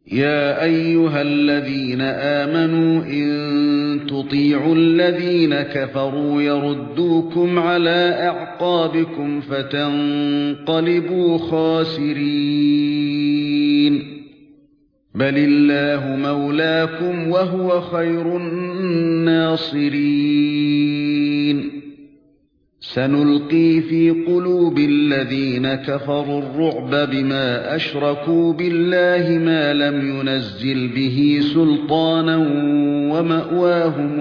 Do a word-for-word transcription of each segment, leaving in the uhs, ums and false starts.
يا أيها الذين آمنوا إن تطيعوا الذين كفروا يردوكم على أعقابكم فتنقلبوا خاسرين بل الله مولاكم وهو خير الناصرين سنلقي في قلوب الذين كفروا الرعب بما أشركوا بالله ما لم ينزل به سلطانا ومأواهم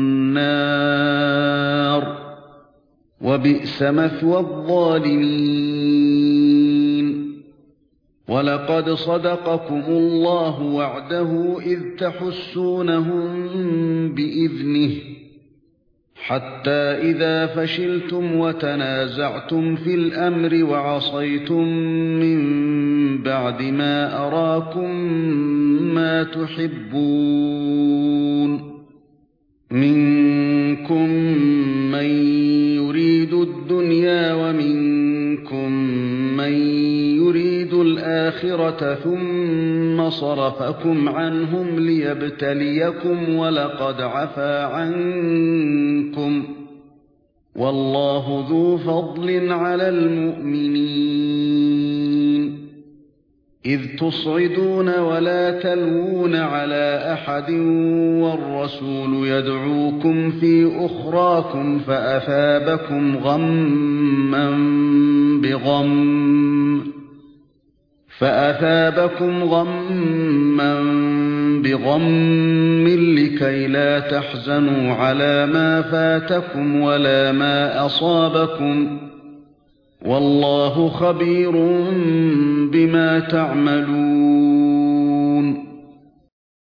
النار وبئس مثوى الظالمين ولقد صدقكم الله وعده إذ تحسونهم بإذنه حتى إذا فشلتم وتنازعتم في الأمر وعصيتم من بعد ما أراكم ما تحبون منكم من يريد الدنيا ومنكم من يريد الآخرة ثم صرفكم عنهم ليبتليكم ولقد عفا عنكم والله ذو فضل على المؤمنين إذ تصعدون ولا تلوون على أحد والرسول يدعوكم في أخراكم فأثابكم غما بغم فأثابكم غما بغم لكي لا تحزنوا على ما فاتكم ولا ما أصابكم والله خبير بما تعملون